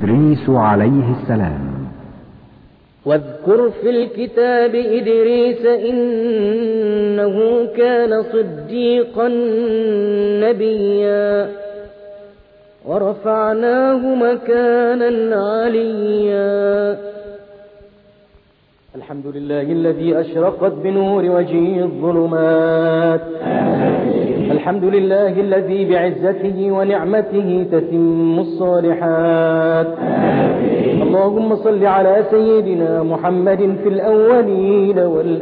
إدريس عليه السلام. واذكر في الكتاب إدريس إنه كان صديقا نبيا ورفعناه مكانا عليا. الحمد لله الذي أشرقت بنور وجهه الظلمات. الحمد لله الذي بعزته ونعمته تتم الصالحات. اللهم صل على سيدنا محمد في الأولين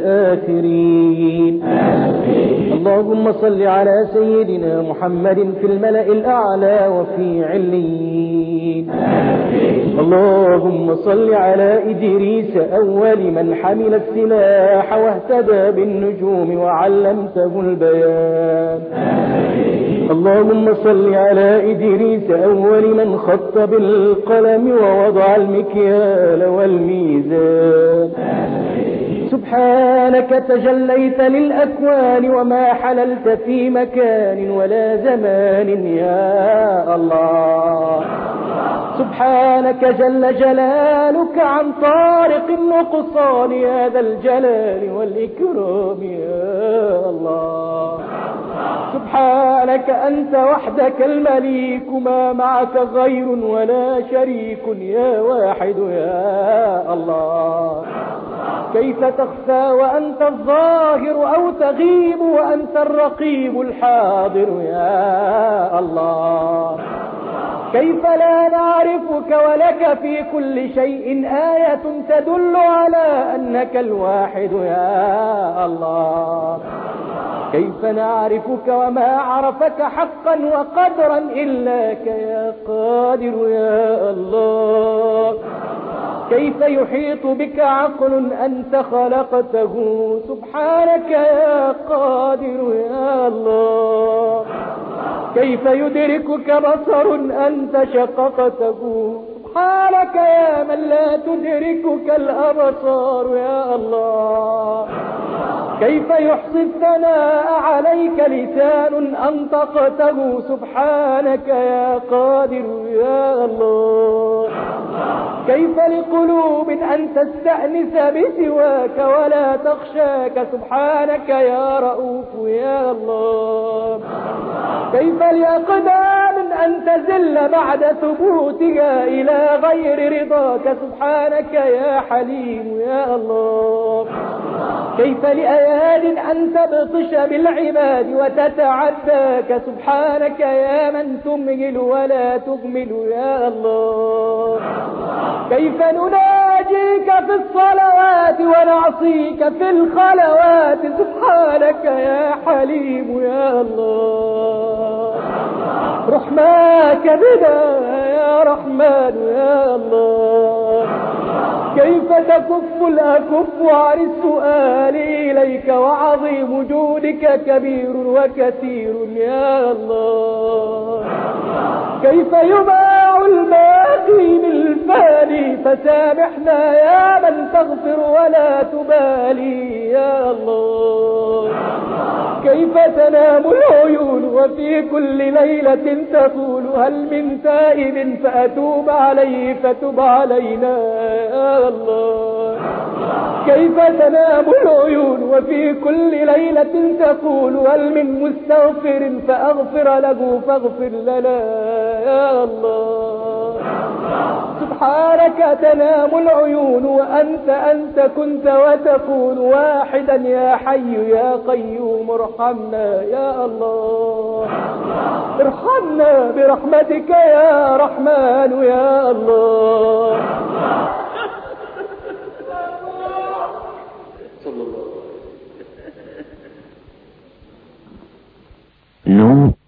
والآخرين. اللهم صل على سيدنا محمد في الملأ الأعلى وفي عليين. اللهم صل على إدريس أول من حمل السلاح واهتدى بالنجوم وعلمته البيان. اللهم صل على إدريس أول من خط بالقلم ووضع المكيال والميزان. سبحانك تجليت للأكوان وما حللت في مكان ولا زمان يا الله. سبحانك جل جلالك عن طارق النقصان يا ذا الجلال والإكرام يا الله. سبحانك أنت وحدك المليك ما معك غير ولا شريك يا واحد يا الله. كيف تخفى وأنت الظاهر أو تغيب وأنت الرقيب الحاضر يا الله. كيف لا نعرفك ولك في كل شيء آية تدل على أنك الواحد يا الله. كيف نعرفك وما عرفك حقا وقدرا إلاك يا قادر يا الله. كيف يحيط بك عقل أنت خلقته سبحانك يا قادر يا الله. كيف يدركك بصر أنت شققته سبحانك يا من لا تدركك الأبصار يا الله. كيف يحصي الثناء عليك لسان أنطقته سبحانك يا قادر يا الله. كيف لقلوب أن تستأنس بسواك ولا تخشاك سبحانك يا رؤوف يا الله. كيف لأقدام أن تزل بعد ثبوتها إلى غير رضاك سبحانك يا حليم يا الله. كيف لأياد أن تبطش بالعباد وتتعداك سبحانك يا من تمهل ولا تهمل يا الله. كيف نناجيك في الصلوات ونعصيك في الخلوات سبحانك يا حليم يا الله. رحماك بنا يا رحمن يا الله. كيف تكف الأكف عن السؤال إليك وعظيم جودك كبير وكثير يا الله. كيف يباع الباقي بالفاني فسامحنا يا من تغفر ولا تبالي يا الله. كيف تنام العيون وفي كل ليلة تقول هل من تائب فأتوب عليه فتب علينا يا الله. كيف تنام العيون وفي كل ليلة تقول هل من مستغفر فأغفر له فاغفر لنا يا الله. سبحانك تنام العيون وأنت كنت وتكون واحدا يا حي يا قيوم ارحمنا يا الله. ارحمنا برحمتك يا رحمن يا الله. صلى الله عليه وسلم.